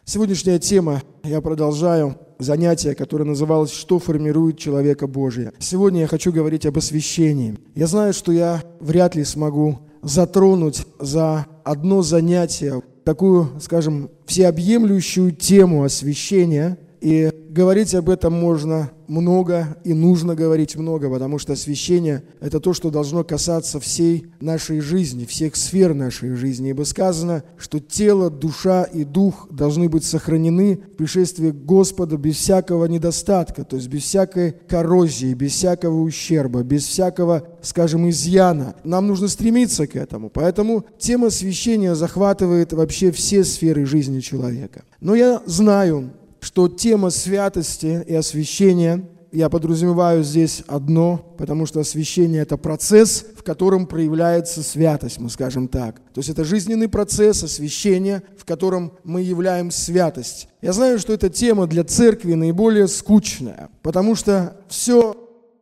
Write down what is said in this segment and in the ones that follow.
Сегодняшняя тема, я продолжаю занятие, которое называлось «Что формирует человека Божия?». Сегодня я хочу говорить об освящении. Я знаю, что я вряд ли смогу затронуть за одно занятие такую, скажем, всеобъемлющую тему освящения. И говорить об этом можно много и нужно говорить много, потому что освящение – это то, что должно касаться всей нашей жизни, всех сфер нашей жизни. Ибо сказано, что тело, душа и дух должны быть сохранены в пришествии Господа без всякого недостатка, то есть без всякой коррозии, без всякого ущерба, без всякого, скажем, изъяна. Нам нужно стремиться к этому. Поэтому тема освящения захватывает вообще все сферы жизни человека. Но я знаю, что тема святости и освящения, я подразумеваю здесь одно, потому что освящение – это процесс, в котором проявляется святость, мы скажем так. То есть это жизненный процесс освящения, в котором мы являем святость. Я знаю, что эта тема для церкви наиболее скучная, потому что все,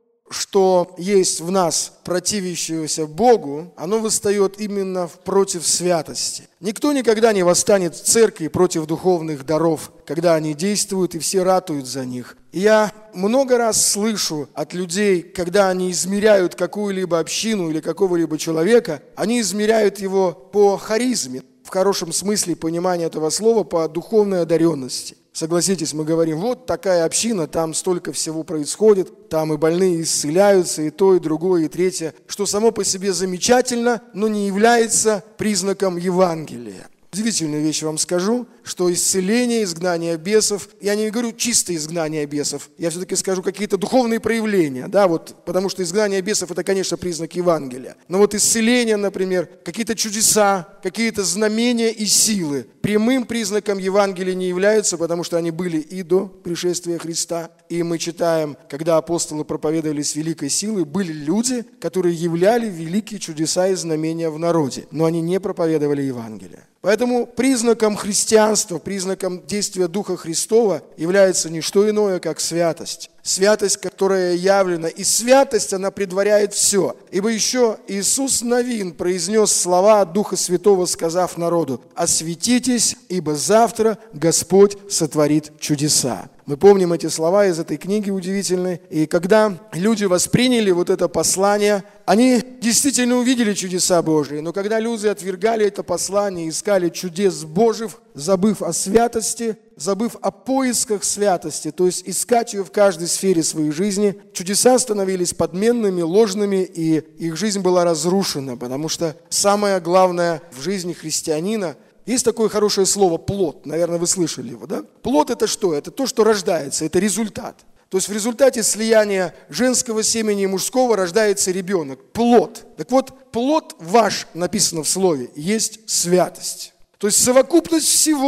что есть в нас, противящегося Богу, оно восстает именно против святости. Никто никогда не восстанет в церкви против духовных даров, когда они действуют и все ратуют за них. И я много раз слышу от людей, когда они измеряют какую-либо общину или какого-либо человека, они измеряют его по харизме, в хорошем смысле понимания этого слова, по духовной одаренности. Согласитесь, мы говорим, вот такая община, там столько всего происходит, там и больные исцеляются, и то, и другое, и третье, что само по себе замечательно, но не является признаком Евангелия. Удивительную вещь вам скажу, что исцеление, изгнание бесов, я не говорю чисто изгнание бесов, я все-таки скажу какие-то духовные проявления, да, вот, потому что изгнание бесов – это, конечно, признак Евангелия. Но вот исцеление, например, какие-то чудеса, какие-то знамения и силы прямым признаком Евангелия не являются, потому что они были и до пришествия Христа. И мы читаем, когда апостолы проповедовали с великой силой, были люди, которые являли великие чудеса и знамения в народе, но они не проповедовали Евангелие. Поэтому признаком христианства, признаком действия Духа Христова является не что иное, как святость. Святость, которая явлена. И святость, она предваряет все. Ибо еще Иисус Навин произнес слова от Духа Святого, сказав народу: «Осветитесь, ибо завтра Господь сотворит чудеса». Мы помним эти слова из этой книги удивительной. И когда люди восприняли вот это послание, они действительно увидели чудеса Божии. Но когда люди отвергали это послание, искали чудес Божьих, забыв о святости, забыв о поисках святости, то есть искать ее в каждой сфере своей жизни, чудеса становились подменными, ложными, и их жизнь была разрушена. Потому что самое главное в жизни христианина – есть такое хорошее слово «плод», наверное, вы слышали его, да? Плод – это что? Это то, что рождается, это результат. То есть в результате слияния женского семени и мужского рождается ребенок. Плод. Так вот, плод ваш, написано в слове, есть святость. То есть совокупность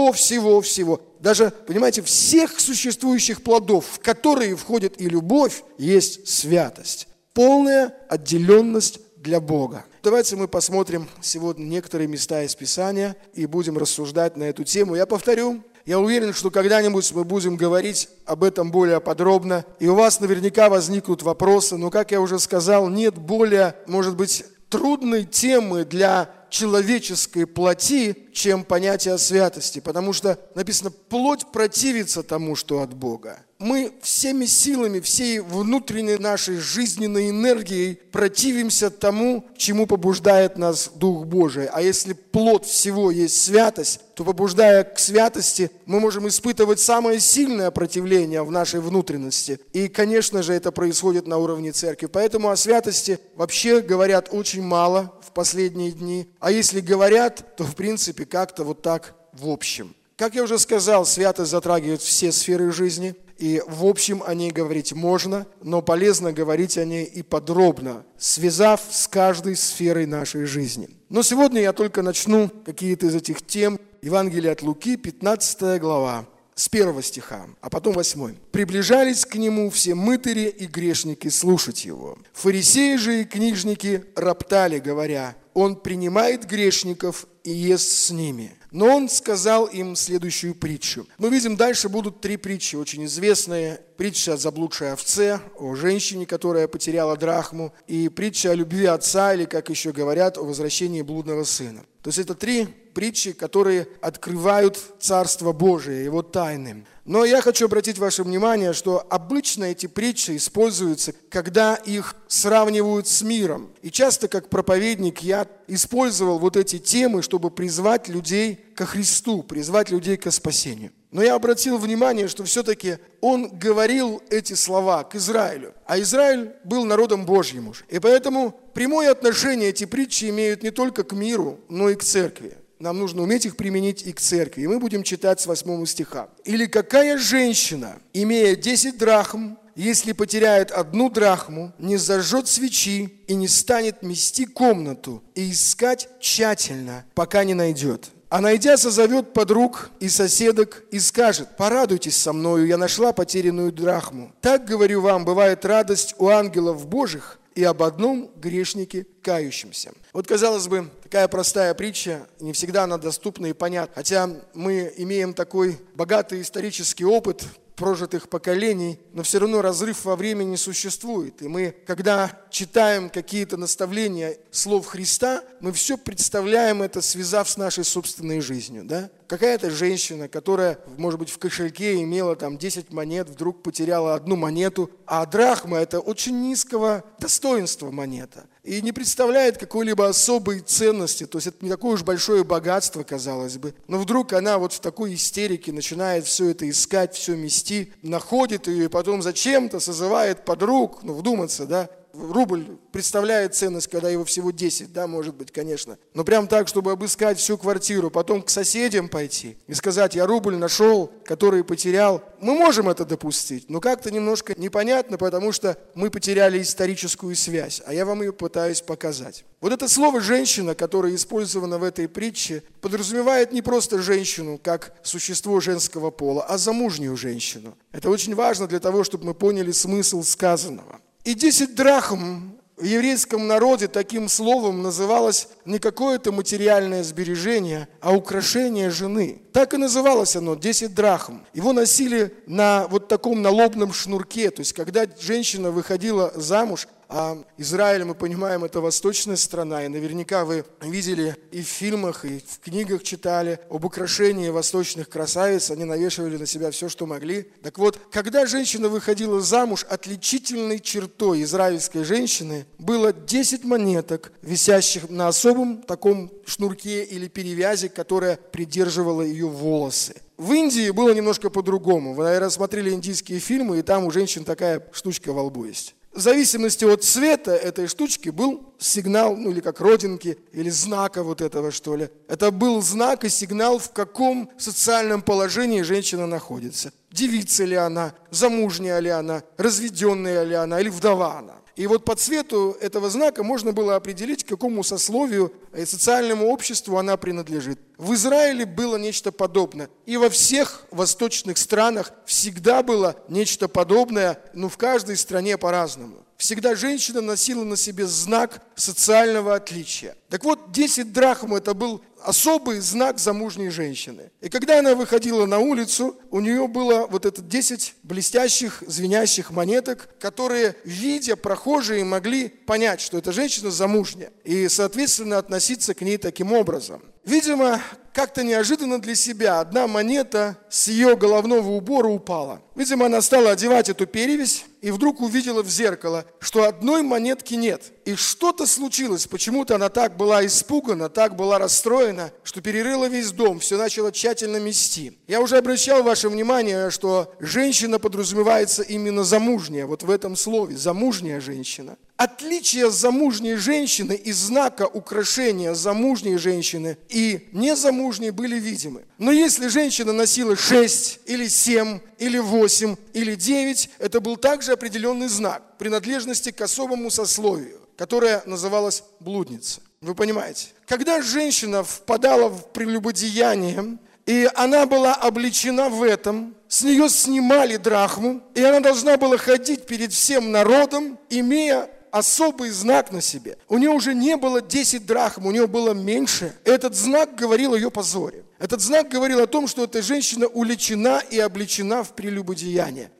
всего. Даже, понимаете, всех существующих плодов, в которые входит и любовь, есть святость. Полная отделенность для Бога. Давайте мы посмотрим сегодня некоторые места из Писания и будем рассуждать на эту тему. Я повторю, я уверен, что когда-нибудь мы будем говорить об этом более подробно, и у вас наверняка возникнут вопросы, но, как я уже сказал, нет более, может быть, трудной темы для человеческой плоти, чем понятие о святости, потому что написано: плоть противится тому, что от Бога. Мы всеми силами, всей внутренней нашей жизненной энергией противимся тому, чему побуждает нас Дух Божий. А если плод всего есть святость, то, побуждая к святости, мы можем испытывать самое сильное противление в нашей внутренности. И, конечно же, это происходит на уровне церкви. Поэтому о святости вообще говорят очень мало в последние дни. А если говорят, то, в принципе, как-то вот так в общем. Как я уже сказал, святость затрагивает все сферы жизни. И в общем о ней говорить можно, но полезно говорить о ней и подробно, связав с каждой сферой нашей жизни. Но сегодня я только начну какие-то из этих тем. Евангелие от Луки, 15 глава, с 1 стиха, а потом 8. «Приближались к нему все мытари и грешники слушать его. Фарисеи же и книжники роптали, говоря: он принимает грешников и ест с ними». Но он сказал им следующую притчу. Мы видим, дальше будут 3 притчи, очень известные. Притча о заблудшей овце, о женщине, которая потеряла драхму, и притча о любви отца, или, как еще говорят, о возвращении блудного сына. То есть это 3 притчи, которые открывают Царство Божие, его тайны. Но я хочу обратить ваше внимание, что обычно эти притчи используются, когда их сравнивают с миром. И часто, как проповедник, я использовал вот эти темы, чтобы призвать людей ко Христу, призвать людей ко спасению. Но я обратил внимание, что все-таки он говорил эти слова к Израилю. А Израиль был народом Божьим уже. И поэтому прямое отношение эти притчи имеют не только к миру, но и к церкви. Нам нужно уметь их применить и к церкви. И мы будем читать с 8 стиха. «Или какая женщина, имея 10 драхм, если потеряет 1 драхму, не зажжет свечи и не станет мести комнату и искать тщательно, пока не найдет? А найдя, созовет подруг и соседок и скажет: порадуйтесь со мною, я нашла потерянную драхму. Так, говорю вам, бывает радость у ангелов Божьих и об одном грешнике кающемся». Вот, казалось бы, такая простая притча, не всегда она доступна и понятна. Хотя мы имеем такой богатый исторический опыт прожитых поколений, но все равно разрыв во времени существует. И мы, когда читаем какие-то наставления слов Христа, мы все представляем это, связав с нашей собственной жизнью. Да? Какая-то женщина, которая, может быть, в кошельке имела там 10 монет, вдруг потеряла 1 монету, а драхма – это очень низкого достоинства монета. И не представляет какой-либо особой ценности, то есть это не такое уж большое богатство, казалось бы. Но вдруг она вот в такой истерике начинает все это искать, все мести, находит ее и потом зачем-то созывает подруг, вдуматься, да. Рубль представляет ценность, когда его всего 10, да, может быть, конечно. Но прям так, чтобы обыскать всю квартиру, потом к соседям пойти и сказать: я рубль нашел, который потерял. Мы можем это допустить, но как-то немножко непонятно, потому что мы потеряли историческую связь, а я вам ее пытаюсь показать. Вот это слово «женщина», которое использовано в этой притче, подразумевает не просто женщину, как существо женского пола, а замужнюю женщину. Это очень важно для того, чтобы мы поняли смысл сказанного. И 10 драхм в еврейском народе таким словом называлось не какое-то материальное сбережение, а украшение жены. Так и называлось оно, 10 драхм. Его носили на вот таком налобном шнурке, то есть когда женщина выходила замуж, а Израиль, мы понимаем, это восточная страна, и наверняка вы видели и в фильмах, и в книгах читали об украшении восточных красавиц, они навешивали на себя все, что могли. Так вот, когда женщина выходила замуж, отличительной чертой израильской женщины было 10 монеток, висящих на особом таком шнурке или перевязи, которая придерживала ее волосы. В Индии было немножко по-другому. Вы, наверное, смотрели индийские фильмы, и там у женщин такая штучка во лбу есть. В зависимости от цвета этой штучки был сигнал, или как родинки, или знака вот этого, что ли. Это был знак и сигнал, в каком социальном положении женщина находится. Девица ли она, замужняя ли она, разведенная ли она, или вдова она. И вот по цвету этого знака можно было определить, к какому сословию и социальному обществу она принадлежит. В Израиле было нечто подобное. И во всех восточных странах всегда было нечто подобное, но в каждой стране по-разному. Всегда женщина носила на себе знак социального отличия. Так вот, 10 драхм – это был особый знак замужней женщины. И когда она выходила на улицу, у нее было вот это 10 блестящих, звенящих монеток, которые, видя прохожие, могли понять, что эта женщина замужняя, и, соответственно, относиться к ней таким образом. Видимо, как-то неожиданно для себя одна монета с ее головного убора упала. Видимо, она стала одевать эту перевязь и вдруг увидела в зеркало, что одной монетки нет. И что-то случилось, почему-то она так была испугана, так была расстроена, что перерыла весь дом, все начала тщательно мести. Я уже обращал ваше внимание, что женщина подразумевается именно замужняя, вот в этом слове, замужняя женщина. Отличие замужней женщины и знака украшения замужней женщины и незамужней были видимы. Но если женщина носила 6 или 7 или 8 или 9, это был также определенный знак принадлежности к особому сословию, которое называлось блудница. Вы понимаете? Когда женщина впадала в прелюбодеяние, и она была облечена в этом, с нее снимали драхму, и она должна была ходить перед всем народом, имея особый знак на себе. У нее уже не было 10 драхм, у нее было меньше. Этот знак говорил о ее позоре. Этот знак говорил о том, что эта женщина уличена и обличена в прелюбодеяние.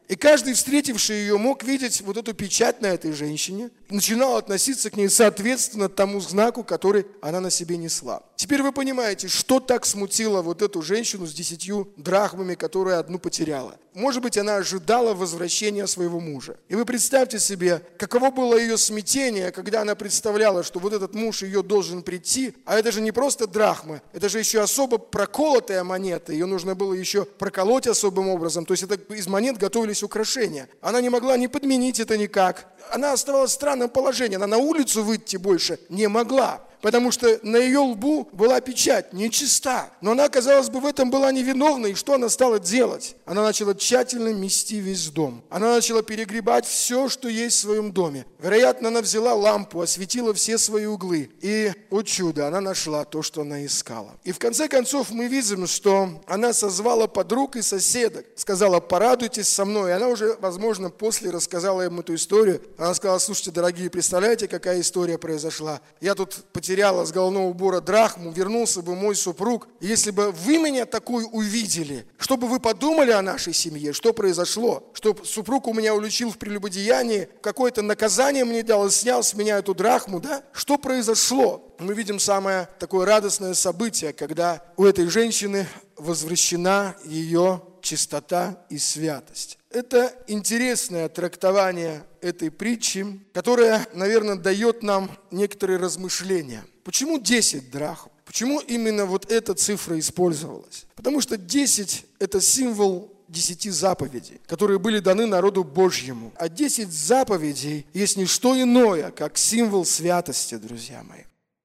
И каждый, встретивший ее, мог видеть вот эту печать на этой женщине, начинал относиться к ней соответственно тому знаку, который она на себе несла. Теперь вы понимаете, что так смутило вот эту женщину с 10 драхмами, которая одну потеряла. Может быть, она ожидала возвращения своего мужа. И вы представьте себе, каково было ее смятение, когда она представляла, что вот этот муж ее должен прийти, а это же не просто драхма, это же еще особо проколотая монета, ее нужно было еще проколоть особым образом, то есть это из монет готовились украшения. Она не могла не подменить это никак. Она оставалась в странном положении, она на улицу выйти больше не могла. Потому что на ее лбу была печать, нечиста. Но она, казалось бы, в этом была невиновна. И что она стала делать? Она начала тщательно мести весь дом. Она начала перегребать все, что есть в своем доме. Вероятно, она взяла лампу, осветила все свои углы. И, о чудо, она нашла то, что она искала. И в конце концов мы видим, что она созвала подруг и соседок. Сказала: порадуйтесь со мной. И она уже, возможно, после рассказала им эту историю. Она сказала: слушайте, дорогие, представляете, какая история произошла? Я тут потеряла с головного убора драхму, вернулся бы мой супруг. Если бы вы меня такой увидели, что бы вы подумали о нашей семье, что произошло? Что супруг у меня уличил в прелюбодеянии, какое-то наказание мне дал и снял с меня эту драхму, да? Что произошло? Мы видим самое такое радостное событие, когда у этой женщины возвращена ее чистота и святость. Это интересное трактование этой притчи, которое, наверное, дает нам некоторые размышления. Почему 10 драхм? Почему именно вот эта цифра использовалась? Потому что 10 – это символ 10 заповедей, которые были даны народу Божьему. А 10 заповедей есть не что иное, как символ святости, друзья мои.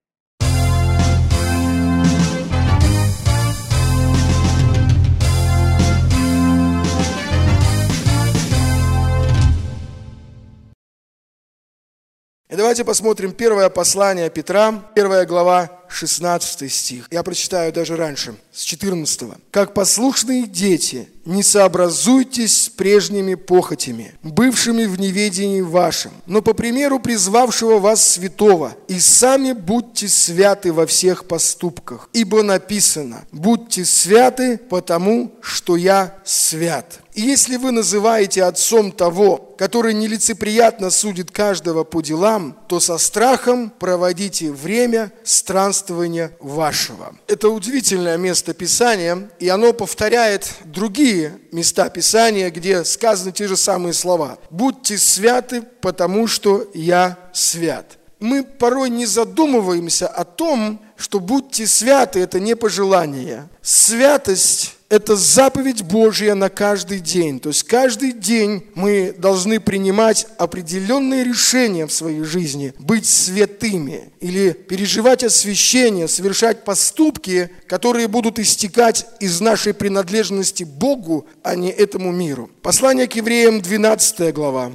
И давайте посмотрим первое послание Петра, 1 глава, 16 стих. Я прочитаю даже раньше, с 14. «Как послушные дети, не сообразуйтесь с прежними похотями, бывшими в неведении вашем, но по примеру призвавшего вас святого, и сами будьте святы во всех поступках, ибо написано: будьте святы, потому что я свят». И если вы называете отцом того, который нелицеприятно судит каждого по делам, то со страхом проводите время странствования вашего. Это удивительное место Писания, и оно повторяет другие места Писания, где сказаны те же самые слова. «Будьте святы, потому что я свят». Мы порой не задумываемся о том, что «будьте святы» – это не пожелание. Святость – это заповедь Божья на каждый день. То есть каждый день мы должны принимать определенные решения в своей жизни, быть святыми или переживать освящение, совершать поступки, которые будут истекать из нашей принадлежности Богу, а не этому миру. Послание к евреям, 12 глава,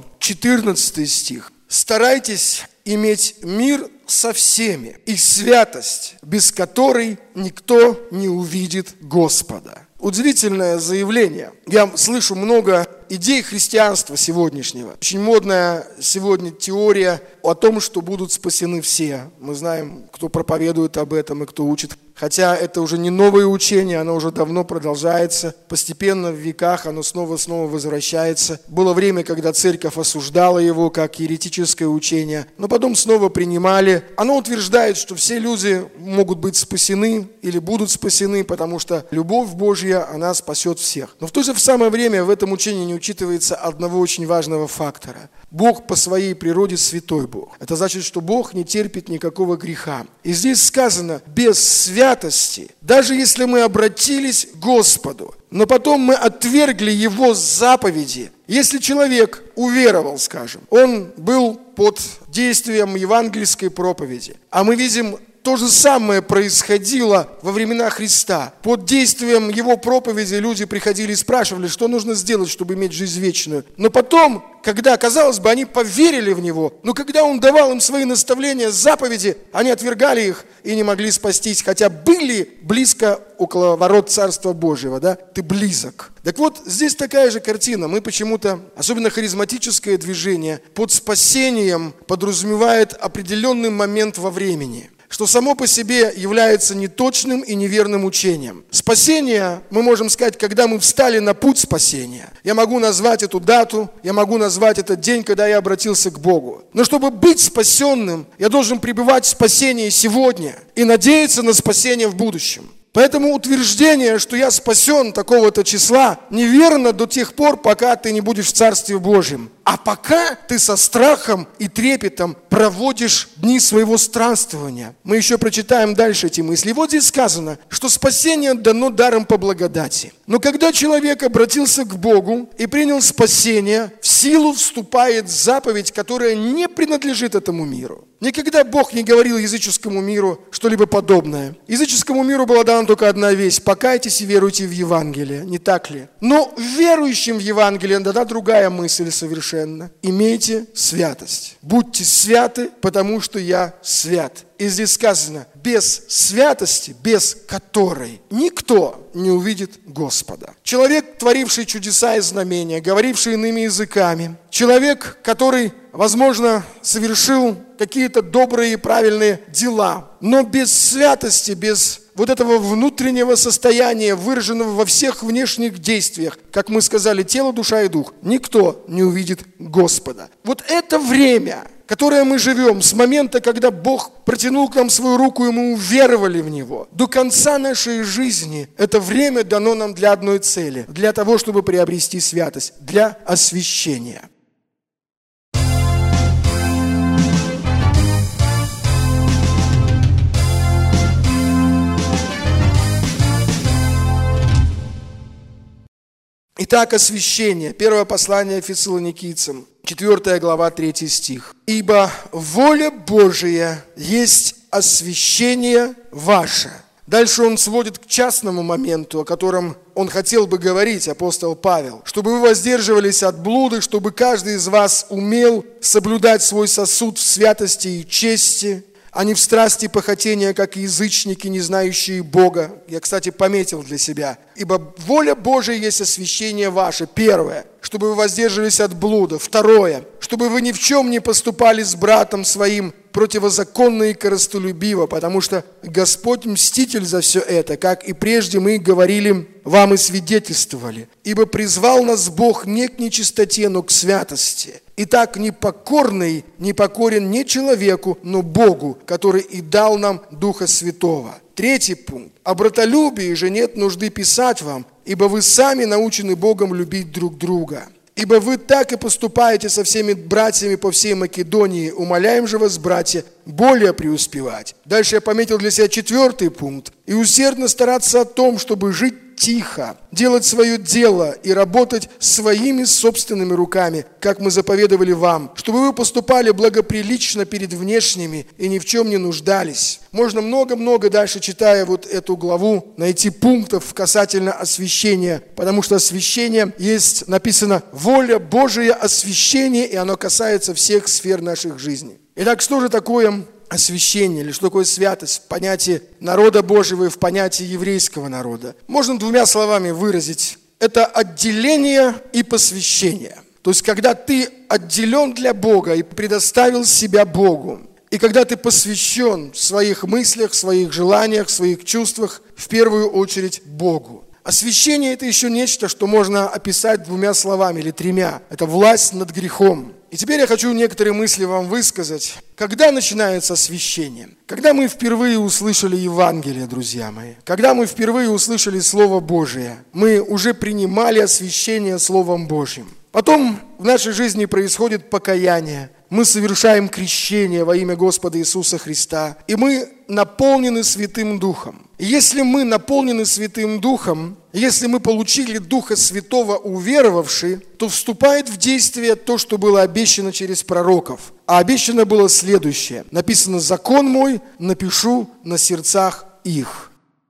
14 стих. «Старайтесь иметь мир со всеми и святость, без которой никто не увидит Господа». Удивительное заявление. Я слышу много идей христианства сегодняшнего. Очень модная сегодня теория о том, что будут спасены все. Мы знаем, кто проповедует об этом и кто учит. Хотя это уже не новое учение, оно уже давно продолжается. Постепенно в веках оно снова возвращается. Было время, когда церковь осуждала его как еретическое учение, но потом снова принимали. Оно утверждает, что все люди могут быть спасены или будут спасены, потому что любовь Божья, она спасет всех. Но в то же самое время в этом учении не учитывается одного очень важного фактора. Бог по своей природе святой Бог. Это значит, что Бог не терпит никакого греха. И здесь сказано: без святости, даже если мы обратились к Господу, но потом мы отвергли Его заповеди. Если человек уверовал, скажем, он был под действием евангельской проповеди, а мы видим, то же самое происходило во времена Христа. Под действием Его проповеди люди приходили и спрашивали, что нужно сделать, чтобы иметь жизнь вечную. Но потом, когда, казалось бы, они поверили в Него, но когда Он давал им свои наставления, заповеди, они отвергали их и не могли спастись, хотя были близко около ворот Царства Божьего, да? Ты близок. Так вот, здесь такая же картина. Мы почему-то, особенно харизматическое движение, под спасением подразумевает определенный момент во времени. что само по себе является неточным и неверным учением. Спасение, мы можем сказать, когда мы встали на путь спасения. Я могу назвать эту дату, я могу назвать этот день, когда я обратился к Богу. Но чтобы быть спасенным, я должен пребывать в спасении сегодня и надеяться на спасение в будущем. Поэтому утверждение, что я спасен такого-то числа, неверно до тех пор, пока ты не будешь в Царстве Божьем. А пока ты со страхом и трепетом проводишь дни своего странствования. Мы еще прочитаем дальше эти мысли. И вот здесь сказано, что спасение дано даром по благодати. Но когда человек обратился к Богу и принял спасение, в силу вступает заповедь, которая не принадлежит этому миру. Никогда Бог не говорил языческому миру что-либо подобное. Языческому миру была дана только одна вещь: покайтесь и веруйте в Евангелие, не так ли? Но верующим в Евангелие дана другая мысль совершенно. Имейте святость. Будьте святы, потому что я свят. И здесь сказано, без святости, без которой никто не увидит Господа. Человек, творивший чудеса и знамения, говоривший иными языками, человек, который, возможно, совершил какие-то добрые и правильные дела, но без святости, без вот этого внутреннего состояния, выраженного во всех внешних действиях, как мы сказали, тело, душа и дух, никто не увидит Господа. Вот это время, которое мы живем, с момента, когда Бог протянул к нам свою руку, и мы уверовали в Него, до конца нашей жизни, это время дано нам для одной цели, для того, чтобы приобрести святость, для освящения. Итак, освящение. Первое послание Фессалоникийцам, 4 глава, 3 стих. «Ибо воля Божия есть освящение ваше». Дальше он сводит к частному моменту, о котором он хотел бы говорить, апостол Павел. «Чтобы вы воздерживались от блуда, чтобы каждый из вас умел соблюдать свой сосуд в святости и чести, а не в страсти похотения, как язычники, не знающие Бога». Я, кстати, пометил для себя. «Ибо воля Божия есть освящение ваше». Первое. Чтобы вы воздерживались от блуда. Второе. Чтобы вы ни в чем не поступали с братом своим противозаконно и корыстолюбиво, потому что Господь мститель за все это, как и прежде мы говорили вам и свидетельствовали. Ибо призвал нас Бог не к нечистоте, но к святости. Итак, непокорный не покорен не человеку, но Богу, который и дал нам Духа Святого. Третий пункт. О братолюбии же нет нужды писать вам, ибо вы сами научены Богом любить друг друга. Ибо вы так и поступаете со всеми братьями по всей Македонии. Умоляем же вас, братья, более преуспевать. Дальше я пометил для себя 4 пункт. И усердно стараться о том, чтобы жить тихо, делать свое дело и работать своими собственными руками, как мы заповедовали вам, чтобы вы поступали благоприлично перед внешними и ни в чем не нуждались. Можно много-много дальше, читая вот эту главу, найти пунктов касательно освящения, потому что освящение есть, написано, воля Божия освящение, и оно касается всех сфер наших жизней. Итак, что же такое освящение, или что такое святость в понятии народа Божьего и в понятии еврейского народа? Можно 2 словами выразить. Это отделение и посвящение. То есть, когда ты отделен для Бога и предоставил себя Богу, и когда ты посвящен в своих мыслях, в своих желаниях, в своих чувствах, в первую очередь Богу. Освящение – это еще нечто, что можно описать 2 словами или 3. Это власть над грехом. И теперь я хочу некоторые мысли вам высказать. Когда начинается освящение? Когда мы впервые услышали Евангелие, друзья мои, когда мы впервые услышали Слово Божие, мы уже принимали освящение Словом Божьим. Потом в нашей жизни происходит покаяние. Мы совершаем крещение во имя Господа Иисуса Христа. И мы наполнены Святым Духом. И если мы наполнены Святым Духом, если мы получили Духа Святого уверовавши, то вступает в действие то, что было обещано через пророков. А обещано было следующее. Написано: «Закон мой напишу на сердцах их».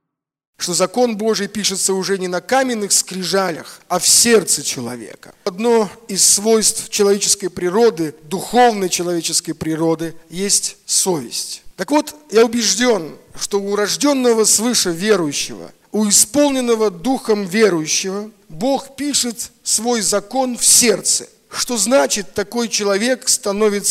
Что закон Божий пишется уже не на каменных скрижалях, а в сердце человека. Одно из свойств человеческой природы, духовной человеческой природы, есть совесть. Так вот, я убежден, что у рожденного свыше верующего, у исполненного Духом верующего, Бог пишет свой закон в сердце. Что значит, такой человек становится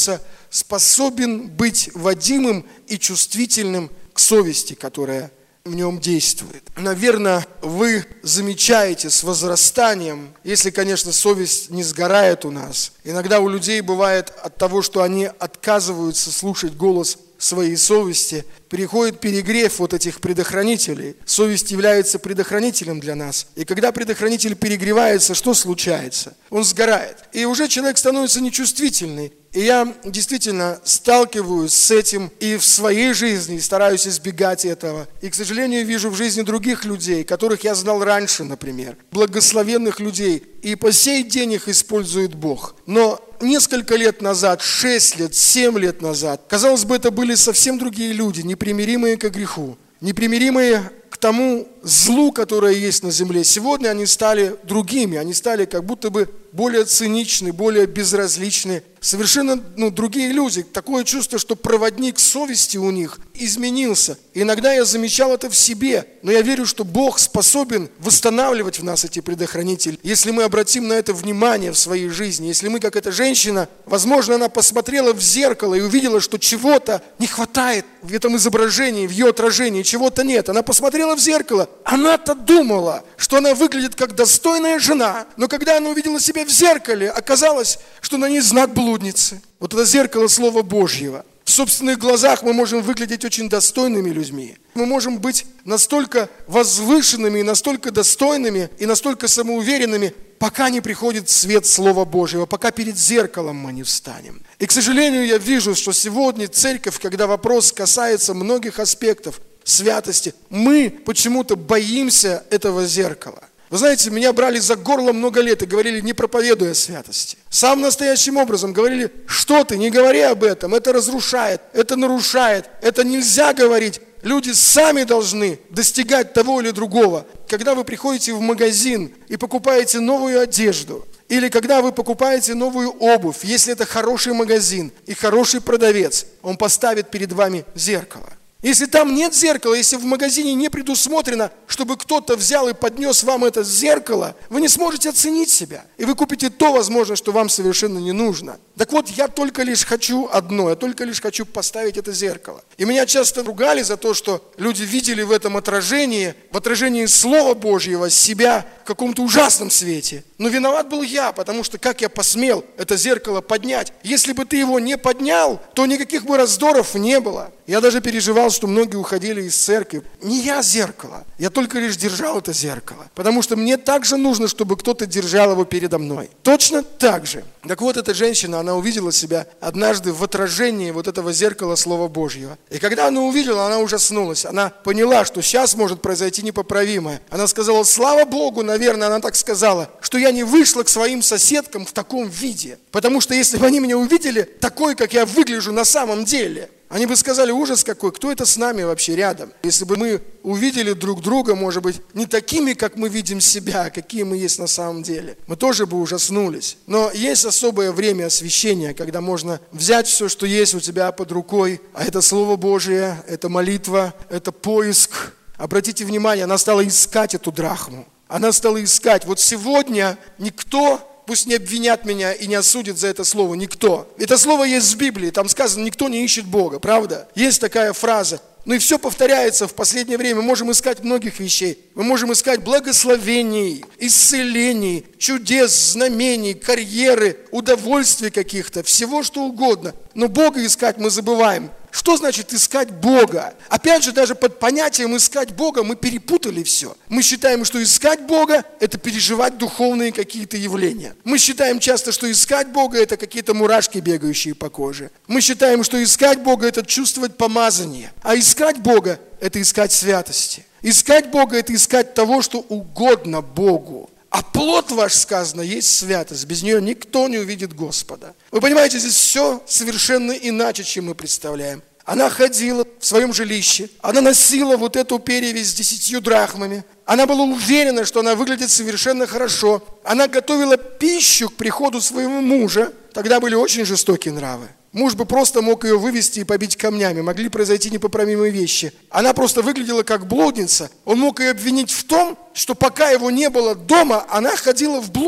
способен быть водимым и чувствительным к совести, которая в нем действует. Наверное, вы замечаете с возрастанием, если, конечно, совесть не сгорает у нас. Иногда у людей бывает от того, что они отказываются слушать голос своей совести, переходит перегрев вот этих предохранителей. Совесть является предохранителем для нас. И когда предохранитель перегревается, что случается? Он сгорает. И уже человек становится нечувствительный. И я действительно сталкиваюсь с этим и в своей жизни, и стараюсь избегать этого. И, к сожалению, вижу в жизни других людей, которых я знал раньше, например, благословенных людей, и по сей день их использует Бог. Но несколько лет назад, 6 лет, 7 лет назад, казалось бы, это были совсем другие люди, непримиримые к греху, непримиримые к тому злу, которое есть на земле. Сегодня они стали другими, они стали как будто бы более циничны, более безразличны. Совершенно другие люди. Такое чувство, что проводник совести у них изменился. И иногда я замечал это в себе, но я верю, что Бог способен восстанавливать в нас эти предохранители, если мы обратим на это внимание в своей жизни. Если мы, как эта женщина, возможно, она посмотрела в зеркало и увидела, что чего-то не хватает в этом изображении, в ее отражении, чего-то нет. Она посмотрела в зеркало, она-то думала, что она выглядит как достойная жена, но когда она увидела себя в зеркале, оказалось, что на ней знак блудницы. Вот это зеркало Слова Божьего. В собственных глазах мы можем выглядеть очень достойными людьми. Мы можем быть настолько возвышенными, и настолько достойными, и настолько самоуверенными, пока не приходит свет Слова Божьего, пока перед зеркалом мы не встанем. И, к сожалению, я вижу, что сегодня церковь, когда вопрос касается многих аспектов святости, мы почему-то боимся этого зеркала. Вы знаете, меня брали за горло много лет и говорили, не проповедуй о святости. Самым настоящим образом говорили, что ты, не говори об этом, это разрушает, это нарушает, это нельзя говорить. Люди сами должны достигать того или другого. Когда вы приходите в магазин и покупаете новую одежду, или когда вы покупаете новую обувь, если это хороший магазин и хороший продавец, он поставит перед вами зеркало. Если там нет зеркала, если в магазине не предусмотрено, чтобы кто-то взял и поднес вам это зеркало, вы не сможете оценить себя. И вы купите то, возможно, что вам совершенно не нужно. Так вот, я только лишь хочу одно, я только лишь хочу поставить это зеркало. И меня часто ругали за то, что люди видели в этом отражении, в отражении Слова Божьего, себя в каком-то ужасном свете. Но виноват был я, потому что как я посмел это зеркало поднять? Если бы ты его не поднял, то никаких бы раздоров не было. Я даже переживал, что многие уходили из церкви. Не я зеркало, я только лишь держал это зеркало. Потому что мне также нужно, чтобы кто-то держал его передо мной. Точно так же. Так вот, эта женщина, она увидела себя однажды в отражении вот этого зеркала Слова Божьего. И когда она увидела, она ужаснулась. Она поняла, что сейчас может произойти непоправимое. Она сказала, слава Богу, наверное, она так сказала, что я не вышла к своим соседкам в таком виде. Потому что если бы они меня увидели такой, как я выгляжу на самом деле, они бы сказали, ужас какой, кто это с нами вообще рядом? Если бы мы увидели друг друга, может быть, не такими, как мы видим себя, а какие мы есть на самом деле, мы тоже бы ужаснулись. Но есть особое время освящения, когда можно взять все, что есть у тебя под рукой, а это Слово Божие, это молитва, это поиск. Обратите внимание, она стала искать эту драхму. Она стала искать. Вот сегодня никто... Пусть не обвинят меня и не осудят за это слово никто. Это слово есть в Библии, там сказано, никто не ищет Бога, правда? Есть такая фраза. Ну и все повторяется в последнее время. Мы можем искать многих вещей. Мы можем искать благословений, исцелений, чудес, знамений, карьеры, удовольствий каких-то, всего что угодно. Но Бога искать мы забываем. Что значит искать Бога? Опять же, даже под понятием искать Бога мы перепутали все. Мы считаем, что искать Бога – это переживать духовные какие-то явления. Мы считаем часто, что искать Бога – это какие-то мурашки, бегающие по коже. Мы считаем, что искать Бога – это чувствовать помазание. А искать Бога – это искать святости. Искать Бога – это искать того, что угодно Богу. А плод ваш, сказано, есть святость. Без нее никто не увидит Господа. Вы понимаете, здесь все совершенно иначе, чем мы представляем. Она ходила в своем жилище, она носила вот эту перевязь с 10 драхмами. Она была уверена, что она выглядит совершенно хорошо. Она готовила пищу к приходу своего мужа. Тогда были очень жестокие нравы. Муж бы просто мог ее вывести и побить камнями. Могли произойти непоправимые вещи. Она просто выглядела как блудница. Он мог ее обвинить в том, что пока его не было дома, она ходила в блуд.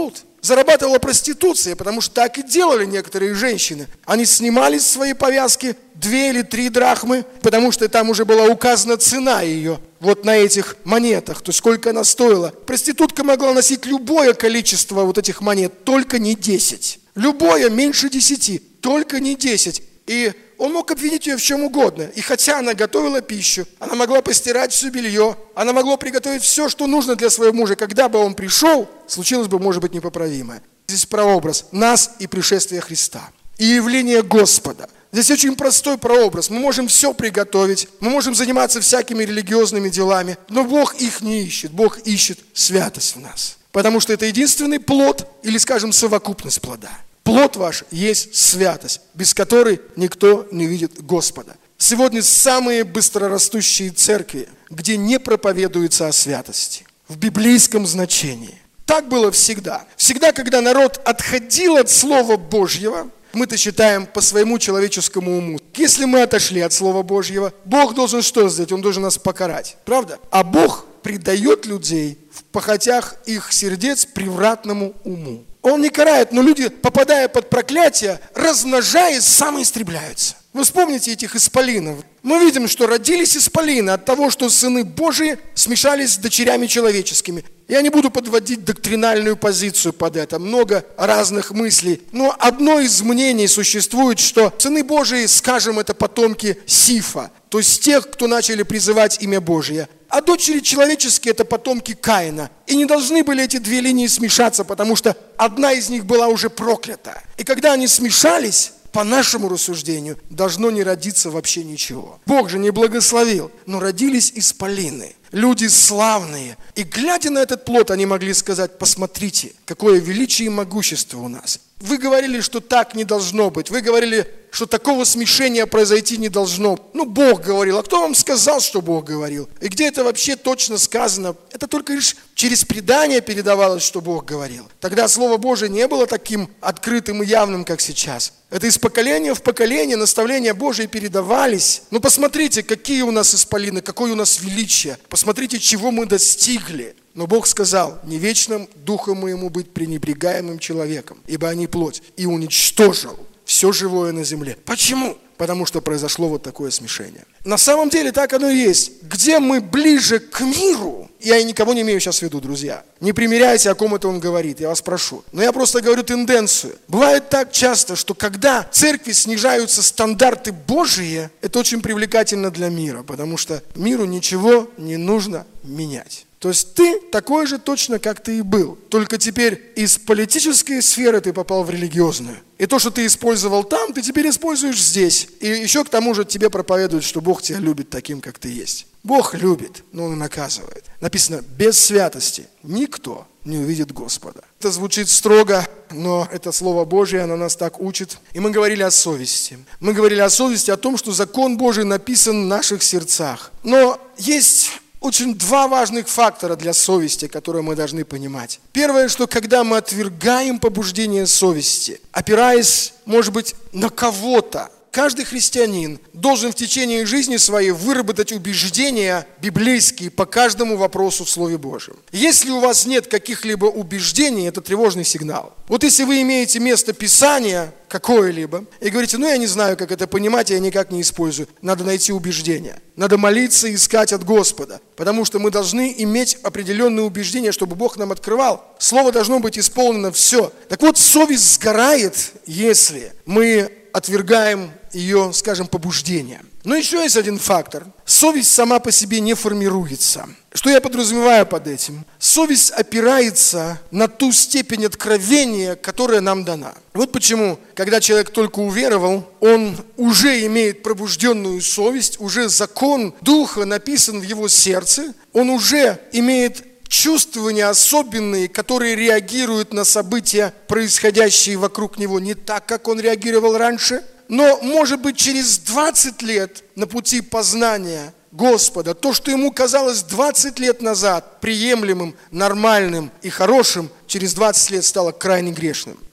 зарабатывала проституцией, потому что так и делали некоторые женщины. Они снимали с своей повязки 2 или 3 драхмы, потому что там уже была указана цена ее. Вот на этих монетах, то есть сколько она стоила. Проститутка могла носить любое количество вот этих монет, только не 10. Любое меньше 10, только не 10. И он мог обвинить ее в чем угодно. И хотя она готовила пищу, она могла постирать все белье, она могла приготовить все, что нужно для своего мужа. Когда бы он пришел, случилось бы, может быть, непоправимое. Здесь прообраз нас и пришествия Христа. И явление Господа. Здесь очень простой прообраз. Мы можем все приготовить, мы можем заниматься всякими религиозными делами, но Бог их не ищет. Бог ищет святость в нас. Потому что это единственный плод, или, скажем, совокупность плода. Плод ваш есть святость, без которой никто не видит Господа. Сегодня самые быстрорастущие церкви, где не проповедуется о святости, в библейском значении. Так было всегда. Всегда, когда народ отходил от Слова Божьего, мы-то считаем по своему человеческому уму. Если мы отошли от Слова Божьего, Бог должен что сделать? Он должен нас покарать. Правда? А Бог предает людей в похотях их сердец превратному уму. Он не карает, но люди, попадая под проклятие, размножаясь, самоистребляются. Вы вспомните этих исполинов. Мы видим, что родились исполины от того, что сыны Божии смешались с дочерями человеческими. Я не буду подводить доктринальную позицию под это, много разных мыслей. Но одно из мнений существует, что сыны Божии, скажем, это потомки Сифа, то есть тех, кто начали призывать имя Божие. А дочери человеческие – это потомки Каина. И не должны были эти 2 линии смешаться, потому что одна из них была уже проклята. И когда они смешались, по нашему рассуждению, должно не родиться вообще ничего. Бог же не благословил, но родились исполины, люди славные. И глядя на этот плод, они могли сказать: посмотрите, какое величие и могущество у нас. Вы говорили, что так не должно быть. Вы говорили, что такого смешения произойти не должно. Ну, Бог говорил. А кто вам сказал, что Бог говорил? И где это вообще точно сказано? Это только лишь через предание передавалось, что Бог говорил. Тогда Слово Божие не было таким открытым и явным, как сейчас. Это из поколения в поколение наставления Божие передавались. Ну, посмотрите, какие у нас исполины, какое у нас величие. Посмотрите, чего мы достигли. Но Бог сказал: не вечным духом моему быть пренебрегаемым человеком, ибо они плоть, и уничтожил все живое на земле. Почему? Потому что произошло вот такое смешение. На самом деле так оно и есть. Где мы ближе к миру, я никого не имею сейчас в виду, друзья. Не примеряйте, о ком это он говорит, я вас прошу. Но я просто говорю тенденцию. Бывает так часто, что когда в церкви снижаются стандарты Божии, это очень привлекательно для мира, потому что миру ничего не нужно менять. То есть ты такой же точно, как ты и был. Только теперь из политической сферы ты попал в религиозную. И то, что ты использовал там, ты теперь используешь здесь. И еще к тому же тебе проповедуют, что Бог тебя любит таким, как ты есть. Бог любит, но Он и наказывает. Написано: без святости никто не увидит Господа. Это звучит строго, но это Слово Божие, оно нас так учит. И мы говорили о совести. Мы говорили о совести, о том, что закон Божий написан в наших сердцах. Но есть очень 2 важных фактора для совести, которые мы должны понимать. Первое, что когда мы отвергаем побуждение совести, опираясь, может быть, на кого-то, каждый христианин должен в течение жизни своей выработать убеждения библейские по каждому вопросу в Слове Божьем. Если у вас нет каких-либо убеждений, это тревожный сигнал. Вот если вы имеете место Писания какое-либо и говорите: ну я не знаю, как это понимать, я никак не использую, надо найти убеждения. Надо молиться и искать от Господа, потому что мы должны иметь определенные убеждения, чтобы Бог нам открывал. Слово должно быть исполнено все. Так вот, совесть сгорает, если мы отвергаем ее, скажем, побуждение. Но еще есть один фактор. Совесть сама по себе не формируется. Что я подразумеваю под этим? Совесть опирается на ту степень откровения, которая нам дана. Вот почему, когда человек только уверовал, он уже имеет пробужденную совесть, уже закон Духа написан в его сердце, он уже имеет чувствования особенные, которые реагируют на события, происходящие вокруг него, не так, как он реагировал раньше. Но, может быть, через 20 лет на пути познания Господа, то, что ему казалось 20 лет назад приемлемым, нормальным и хорошим, через 20 лет стало крайне грешным.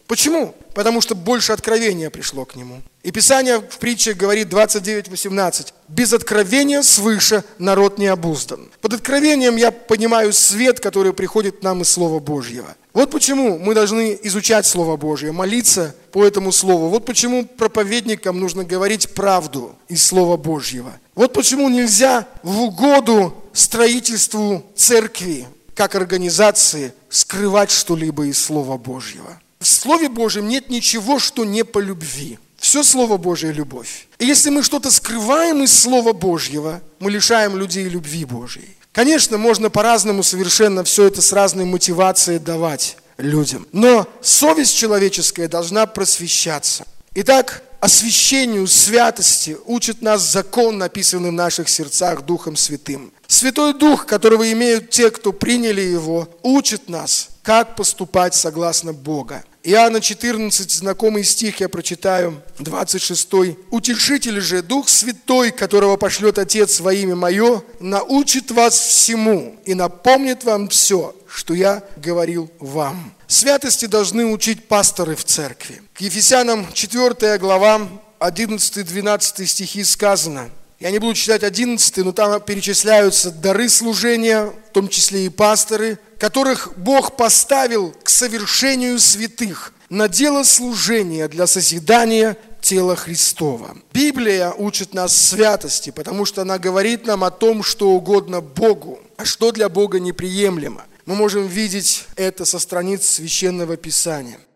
Почему? Потому что больше откровения пришло к нему. И Писание в притче говорит 29:18. Без откровения свыше народ не обуздан. Под откровением я понимаю свет, который приходит нам из Слова Божьего. Вот почему мы должны изучать Слово Божье, молиться по этому Слову. Вот почему проповедникам нужно говорить правду из Слова Божьего. Вот почему нельзя в угоду строительству церкви, как организации, скрывать что-либо из Слова Божьего. В Слове Божьем нет ничего, что не по любви. Все Слово Божье – любовь. И если мы что-то скрываем из Слова Божьего, мы лишаем людей любви Божьей. Конечно, можно по-разному совершенно все это с разной мотивацией давать людям. Но совесть человеческая должна просвещаться. Итак, освящению, святости учит нас закон, написанный в наших сердцах Духом Святым. Святой Дух, которого имеют те, кто приняли Его, учит нас, как поступать согласно Бога. Иоанна 14, знакомый стих я прочитаю, 26. «Утешитель же, Дух Святой, которого пошлет Отец во имя Мое, научит вас всему и напомнит вам все, что я говорил вам». Святости должны учить пасторы в церкви. К Ефесянам 4 глава, 11-12 стихи сказано. Я не буду читать 11, но там перечисляются дары служения, в том числе и пасторы, которых Бог поставил к совершению святых на дело служения для созидания тела Христова. Библия учит нас святости, потому что она говорит нам о том, что угодно Богу, а что для Бога неприемлемо. Мы можем видеть это со страниц Священного Писания.